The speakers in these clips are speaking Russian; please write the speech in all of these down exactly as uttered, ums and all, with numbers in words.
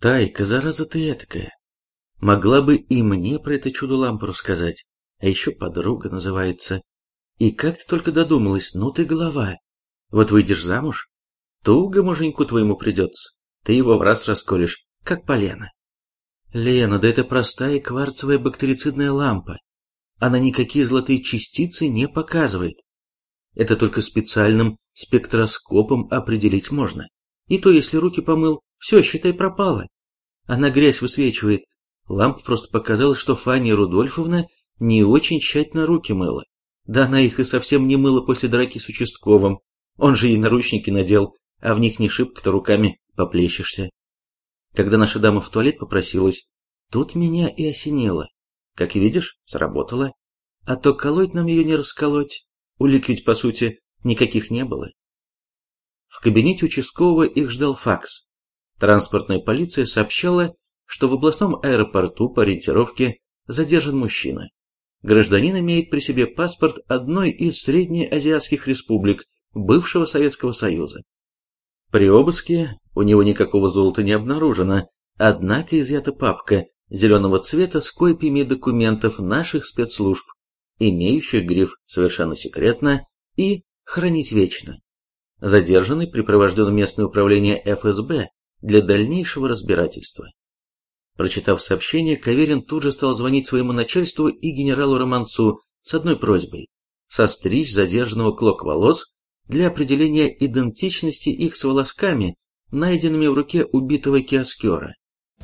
Тайка, зараза ты этакая. Могла бы и мне про это чудо-лампу рассказать. А еще подруга называется. И как ты только додумалась, ну ты голова. Вот выйдешь замуж, туго муженьку твоему придется. Ты его в раз расколешь, как полено. Лена, да это простая кварцевая бактерицидная лампа. Она никакие золотые частицы не показывает. Это только специальным спектроскопом определить можно. И то, если руки помыл, все, считай, пропало. Она грязь высвечивает. Лампа просто показала, что Фанни Рудольфовна не очень тщательно руки мыла. Да она их и совсем не мыла после драки с участковым. Он же ей наручники надел, а в них не шибко-то руками поплещешься. Когда наша дама в туалет попросилась, тут меня и осенило. Как видишь, сработало. А то колоть нам ее не расколоть. Улик ведь, по сути, никаких не было. В кабинете участкового их ждал факс. Транспортная полиция сообщала, что в областном аэропорту по ориентировке задержан мужчина. Гражданин имеет при себе паспорт одной из среднеазиатских республик бывшего Советского Союза. При обыске у него никакого золота не обнаружено, однако изъята папка зеленого цвета с копиями документов наших спецслужб, имеющих гриф «Совершенно секретно» и «Хранить вечно». Задержанный припровожден в местное управление эф эс бэ для дальнейшего разбирательства. Прочитав сообщение, Каверин тут же стал звонить своему начальству и генералу Романцу с одной просьбой – состричь задержанного клок волос для определения идентичности их с волосками, найденными в руке убитого киоскера.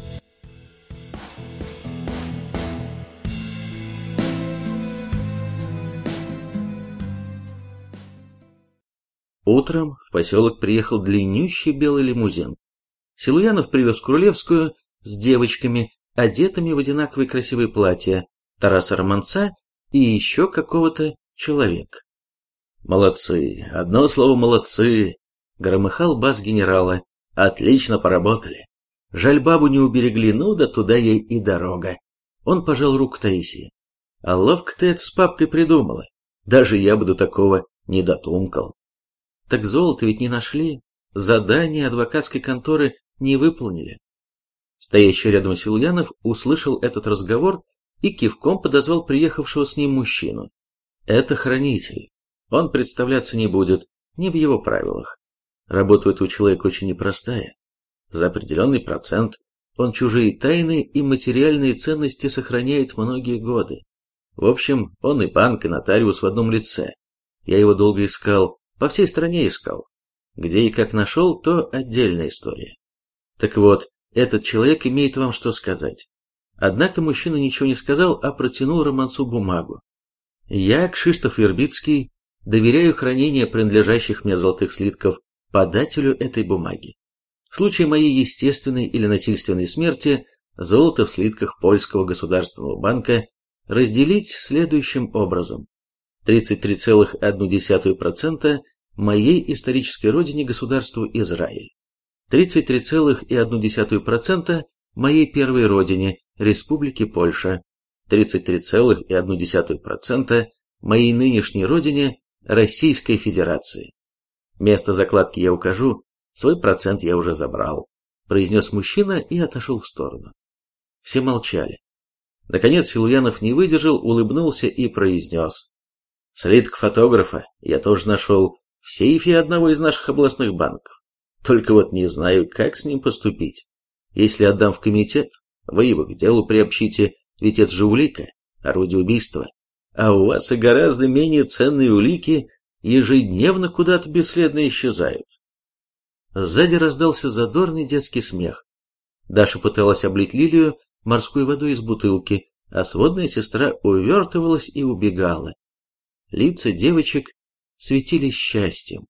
Утром в поселок приехал длиннющий белый лимузин. Силуянов привез Крулевскую с девочками, одетыми в одинаковые красивые платья, Тараса Романца и еще какого-то человека. «Молодцы, одно слово молодцы!» — громыхал бас генерала. «Отлично поработали. Жаль, бабу не уберегли, ну да туда ей и дорога». Он пожал руку Таисии. «А ловко ты это с папкой придумала. Даже я бы до такого не дотумкал». «Так золото ведь не нашли, задание адвокатской конторы не выполнили». Стоящий рядом Силуянов услышал этот разговор и кивком подозвал приехавшего с ним мужчину. «Это хранитель. Он представляться не будет, не в его правилах. Работа у этого человека очень непростая. За определенный процент он чужие тайны и материальные ценности сохраняет многие годы. В общем, он и банк, и нотариус в одном лице. Я его долго искал, по всей стране искал. Где и как нашел, то отдельная история. Так вот, этот человек имеет вам что сказать». Однако мужчина ничего не сказал, а протянул Романцу бумагу. «Я, Кшиштоф Вербицкий, доверяю хранение принадлежащих мне золотых слитков подателю этой бумаги. В случае моей естественной или насильственной смерти золото в слитках Польского государственного банка разделить следующим образом. тридцать три целых одна десятая процента моей исторической родине государству Израиль. тридцать три целых одна десятая процента моей первой родине Республике Польша. тридцать три целых одна десятая процента моей нынешней родине Российской Федерации. Место закладки я укажу, свой процент я уже забрал», — произнес мужчина и отошел в сторону. Все молчали. Наконец Силуянов не выдержал, улыбнулся и произнес: «Слиток фотографа я тоже нашел в сейфе одного из наших областных банков. Только вот не знаю, как с ним поступить. Если отдам в комитет, вы его к делу приобщите, ведь это же улика, орудие убийства. А у вас и гораздо менее ценные улики ежедневно куда-то бесследно исчезают». Сзади раздался задорный детский смех. Даша пыталась облить Лилию морской водой из бутылки, а сводная сестра увертывалась и убегала. Лица девочек светились счастьем.